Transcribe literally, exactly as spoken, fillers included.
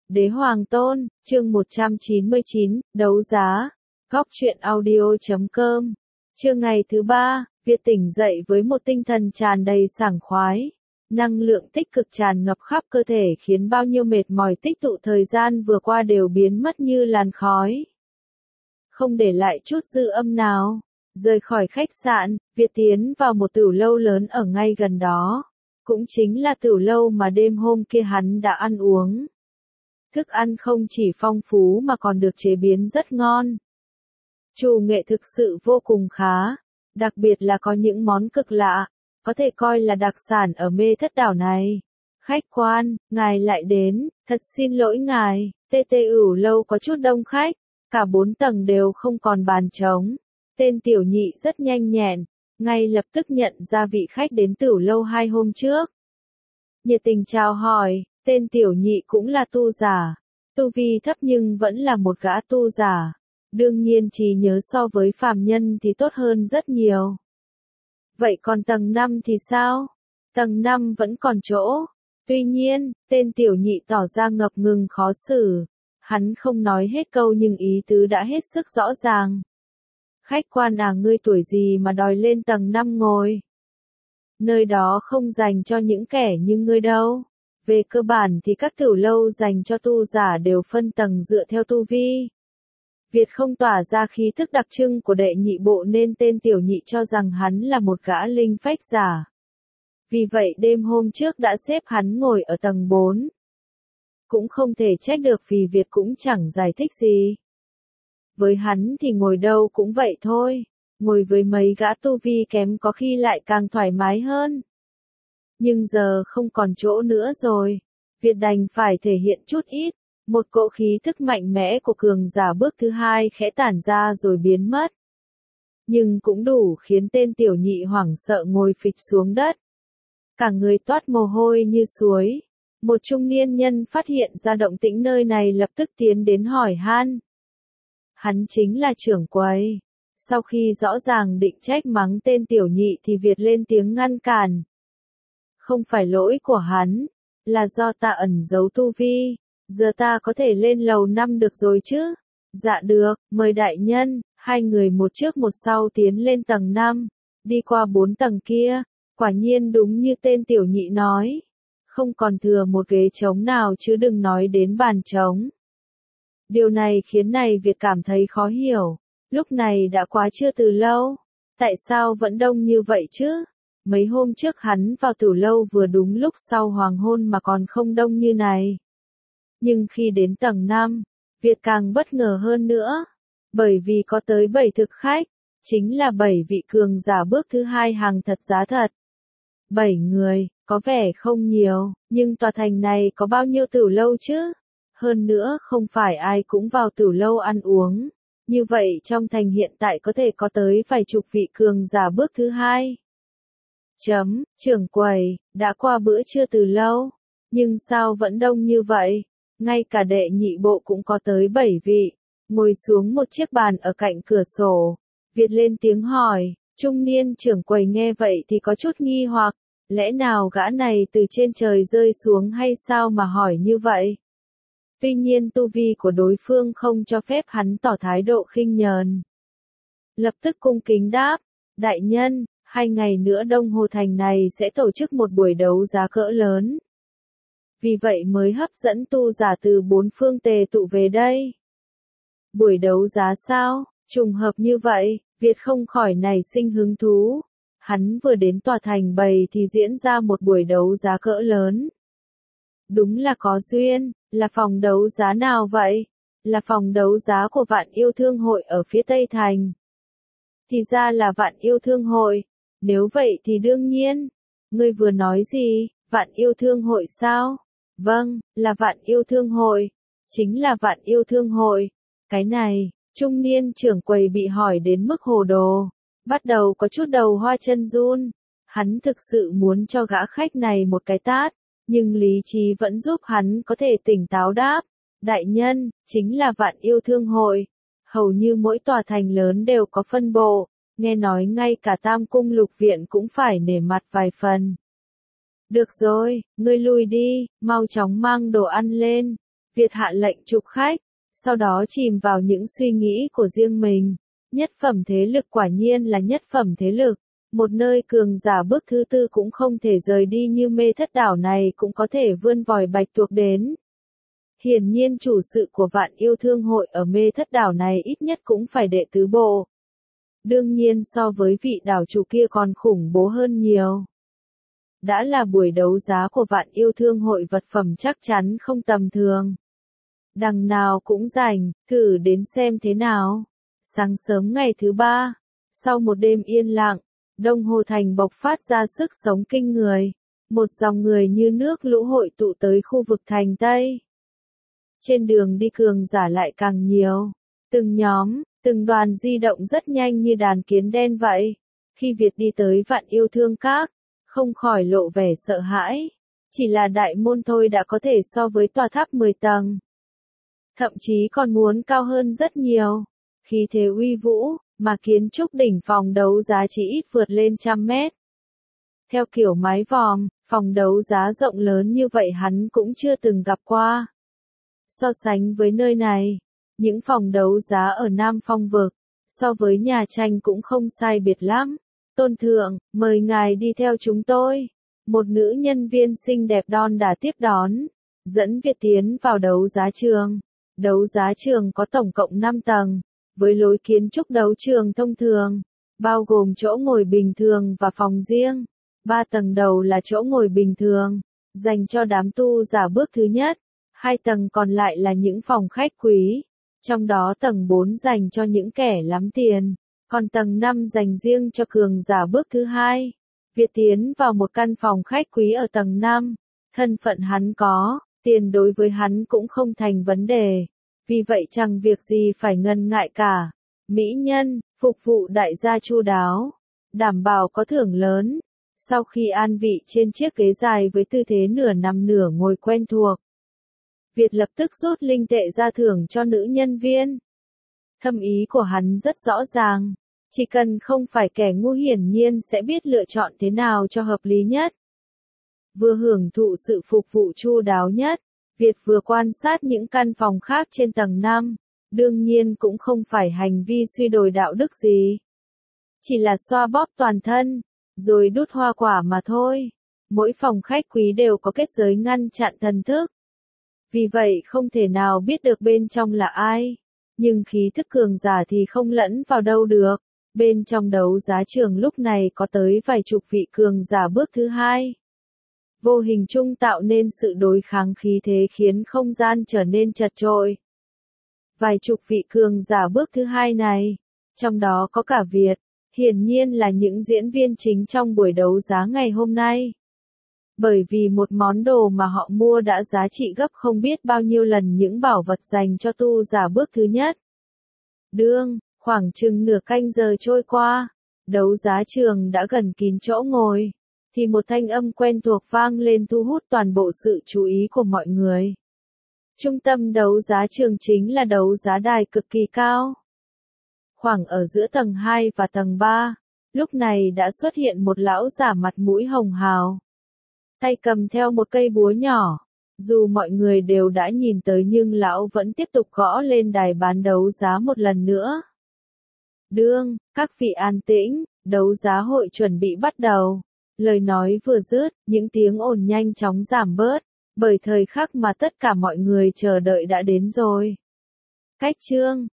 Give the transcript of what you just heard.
Đế Hoàng Tôn, chương một trăm chín mươi chín, đấu giá. Góc truyện audio chấm com. Chương ngày thứ ba, Việt tỉnh dậy với một tinh thần tràn đầy sảng khoái. Năng lượng tích cực tràn ngập khắp cơ thể khiến bao nhiêu mệt mỏi tích tụ thời gian vừa qua đều biến mất như làn khói. Không để lại chút dư âm nào. Rời khỏi khách sạn, Việt tiến vào một tửu lâu lớn ở ngay gần đó. Cũng chính là tửu lâu mà đêm hôm kia hắn đã ăn uống. Thức ăn không chỉ phong phú mà còn được chế biến rất ngon. Chủ nghệ thực sự vô cùng khá, đặc biệt là có những món cực lạ, có thể coi là đặc sản ở Mê Thất đảo này. Khách quan, ngài lại đến, thật xin lỗi ngài, tê tê ửu lâu có chút đông khách, cả bốn tầng đều không còn bàn trống. Tên tiểu nhị rất nhanh nhẹn, ngay lập tức nhận ra vị khách đến tửu lâu hai hôm trước. Nhiệt tình chào hỏi, tên tiểu nhị cũng là tu giả, tu vi thấp nhưng vẫn là một gã tu giả. Đương nhiên trí nhớ so với phàm nhân thì tốt hơn rất nhiều. Vậy còn tầng năm thì sao? Tầng năm vẫn còn chỗ. Tuy nhiên, tên tiểu nhị tỏ ra ngập ngừng khó xử. Hắn không nói hết câu nhưng ý tứ đã hết sức rõ ràng. Khách quan à, ngươi tuổi gì mà đòi lên tầng năm ngồi? Nơi đó không dành cho những kẻ như ngươi đâu. Về cơ bản thì các tửu lâu dành cho tu giả đều phân tầng dựa theo tu vi. Việt không tỏa ra khí thức đặc trưng của đệ nhị bộ nên tên tiểu nhị cho rằng hắn là một gã linh phách giả. Vì vậy đêm hôm trước đã xếp hắn ngồi ở tầng bốn. Cũng không thể trách được vì Việt cũng chẳng giải thích gì. Với hắn thì ngồi đâu cũng vậy thôi, ngồi với mấy gã tu vi kém có khi lại càng thoải mái hơn. Nhưng giờ không còn chỗ nữa rồi, Việt đành phải thể hiện chút ít. Một cỗ khí thức mạnh mẽ của cường giả bước thứ hai khẽ tản ra rồi biến mất. Nhưng cũng đủ khiến tên tiểu nhị hoảng sợ ngồi phịch xuống đất. Cả người toát mồ hôi như suối. Một trung niên nhân phát hiện ra động tĩnh nơi này lập tức tiến đến hỏi han. Hắn chính là trưởng quầy. Sau khi rõ ràng định trách mắng tên tiểu nhị thì Việt lên tiếng ngăn cản. Không phải lỗi của hắn, là do ta ẩn giấu tu vi. Giờ ta có thể lên lầu năm được rồi chứ? Dạ được, mời đại nhân. Hai người một trước một sau tiến lên tầng năm, đi qua bốn tầng kia, quả nhiên đúng như tên tiểu nhị nói. Không còn thừa một ghế trống nào chứ đừng nói đến bàn trống. Điều này khiến này Việt cảm thấy khó hiểu. Lúc này đã quá trưa từ lâu. Tại sao vẫn đông như vậy chứ? Mấy hôm trước hắn vào tửu lâu vừa đúng lúc sau hoàng hôn mà còn không đông như này. Nhưng khi đến tầng năm, Việt càng bất ngờ hơn nữa. Bởi vì có tới bảy thực khách, chính là bảy vị cường giả bước thứ hai hàng thật giá thật. bảy người, có vẻ không nhiều, nhưng tòa thành này có bao nhiêu tửu lâu chứ? Hơn nữa không phải ai cũng vào tửu lâu ăn uống. Như vậy trong thành hiện tại có thể có tới vài chục vị cường giả bước thứ hai. Chấm, trưởng quầy, đã qua bữa trưa từ lâu, nhưng sao vẫn đông như vậy? Ngay cả đệ nhị bộ cũng có tới bảy vị, ngồi xuống một chiếc bàn ở cạnh cửa sổ. Việt lên tiếng hỏi, trung niên trưởng quầy nghe vậy thì có chút nghi hoặc, lẽ nào gã này từ trên trời rơi xuống hay sao mà hỏi như vậy? Tuy nhiên tu vi của đối phương không cho phép hắn tỏ thái độ khinh nhờn. Lập tức cung kính đáp, đại nhân, hai ngày nữa Đông Hồ Thành này sẽ tổ chức một buổi đấu giá cỡ lớn. Vì vậy mới hấp dẫn tu giả từ bốn phương tề tụ về đây. Buổi đấu giá sao? Trùng hợp như vậy, Việt không khỏi nảy sinh hứng thú. Hắn vừa đến tòa thành bày thì diễn ra một buổi đấu giá cỡ lớn. Đúng là có duyên, là phòng đấu giá nào vậy? Là phòng đấu giá của Vạn Yêu Thương Hội ở phía Tây Thành. Thì ra là Vạn Yêu Thương Hội, nếu vậy thì đương nhiên. Ngươi vừa nói gì, Vạn Yêu Thương Hội sao? Vâng, là Vạn Yêu Thương Hội. Chính là Vạn Yêu Thương Hội. Cái này, trung niên trưởng quầy bị hỏi đến mức hồ đồ. Bắt đầu có chút đầu hoa chân run. Hắn thực sự muốn cho gã khách này một cái tát. Nhưng lý trí vẫn giúp hắn có thể tỉnh táo đáp. Đại nhân, chính là Vạn Yêu Thương Hội. Hầu như mỗi tòa thành lớn đều có phân bộ. Nghe nói ngay cả Tam Cung Lục Viện cũng phải nể mặt vài phần. Được rồi, ngươi lui đi, mau chóng mang đồ ăn lên. Việt hạ lệnh chụp khách, sau đó chìm vào những suy nghĩ của riêng mình. Nhất phẩm thế lực quả nhiên là nhất phẩm thế lực. Một nơi cường giả bước thứ tư cũng không thể rời đi như Mê Thất Đảo này cũng có thể vươn vòi bạch tuộc đến. Hiển nhiên chủ sự của Vạn Yêu Thương Hội ở Mê Thất Đảo này ít nhất cũng phải đệ tứ bộ. Đương nhiên so với vị đảo chủ kia còn khủng bố hơn nhiều. Đã là buổi đấu giá của Vạn Yêu Thương Hội, vật phẩm chắc chắn không tầm thường. Đằng nào cũng rảnh, thử đến xem thế nào. Sáng sớm ngày thứ ba, sau một đêm yên lặng, Đông Hồ Thành bộc phát ra sức sống kinh người. Một dòng người như nước lũ hội tụ tới khu vực thành Tây. Trên đường đi cường giả lại càng nhiều. Từng nhóm, từng đoàn di động rất nhanh như đàn kiến đen vậy. Khi Việt đi tới Vạn Yêu Thương Các, không khỏi lộ vẻ sợ hãi. Chỉ là đại môn thôi đã có thể so với tòa tháp mười tầng. Thậm chí còn muốn cao hơn rất nhiều. Khí thế uy vũ, mà kiến trúc đỉnh phòng đấu giá chỉ ít vượt lên trăm mét. Theo kiểu mái vòm, phòng đấu giá rộng lớn như vậy hắn cũng chưa từng gặp qua. So sánh với nơi này, những phòng đấu giá ở Nam Phong Vực, so với nhà tranh cũng không sai biệt lắm. Tôn thượng, mời ngài đi theo chúng tôi. Một nữ nhân viên xinh đẹp đon đả tiếp đón, dẫn Việt tiến vào đấu giá trường. Đấu giá trường có tổng cộng năm tầng, với lối kiến trúc đấu trường thông thường, bao gồm chỗ ngồi bình thường và phòng riêng. Ba tầng đầu là chỗ ngồi bình thường, dành cho đám tu giả bước thứ nhất. Hai tầng còn lại là những phòng khách quý, trong đó tầng bốn dành cho những kẻ lắm tiền, còn tầng năm dành riêng cho cường giả bước thứ hai. Việt tiến vào một căn phòng khách quý ở tầng năm, thân phận hắn có, tiền đối với hắn cũng không thành vấn đề, vì vậy chẳng việc gì phải ngần ngại cả. Mỹ nhân, phục vụ đại gia chu đáo, đảm bảo có thưởng lớn. Sau khi an vị trên chiếc ghế dài với tư thế nửa nằm nửa ngồi quen thuộc, Việt lập tức rút linh tệ ra thưởng cho nữ nhân viên. Thâm ý của hắn rất rõ ràng, chỉ cần không phải kẻ ngu hiển nhiên sẽ biết lựa chọn thế nào cho hợp lý nhất. Vừa hưởng thụ sự phục vụ chu đáo nhất, Việt vừa quan sát những căn phòng khác trên tầng năm, đương nhiên cũng không phải hành vi suy đồi đạo đức gì. Chỉ là xoa bóp toàn thân, rồi đút hoa quả mà thôi. Mỗi phòng khách quý đều có kết giới ngăn chặn thần thức. Vì vậy không thể nào biết được bên trong là ai. Nhưng khí thức cường giả thì không lẫn vào đâu được. Bên trong đấu giá trường lúc này có tới vài chục vị cường giả bước thứ hai. Vô hình chung tạo nên sự đối kháng khí thế khiến không gian trở nên chật chội. Vài chục vị cường giả bước thứ hai này, trong đó có cả Việt, hiển nhiên là những diễn viên chính trong buổi đấu giá ngày hôm nay. Bởi vì một món đồ mà họ mua đã giá trị gấp không biết bao nhiêu lần những bảo vật dành cho tu giả bước thứ nhất. Đương, khoảng chừng nửa canh giờ trôi qua, đấu giá trường đã gần kín chỗ ngồi, thì một thanh âm quen thuộc vang lên thu hút toàn bộ sự chú ý của mọi người. Trung tâm đấu giá trường chính là đấu giá đài cực kỳ cao. Khoảng ở giữa tầng hai và tầng ba, lúc này đã xuất hiện một lão giả mặt mũi hồng hào. Tay cầm theo một cây búa nhỏ, dù mọi người đều đã nhìn tới nhưng lão vẫn tiếp tục gõ lên đài bán đấu giá một lần nữa. Đương, các vị an tĩnh, đấu giá hội chuẩn bị bắt đầu. Lời nói vừa dứt, những tiếng ồn nhanh chóng giảm bớt, bởi thời khắc mà tất cả mọi người chờ đợi đã đến rồi. Cách chương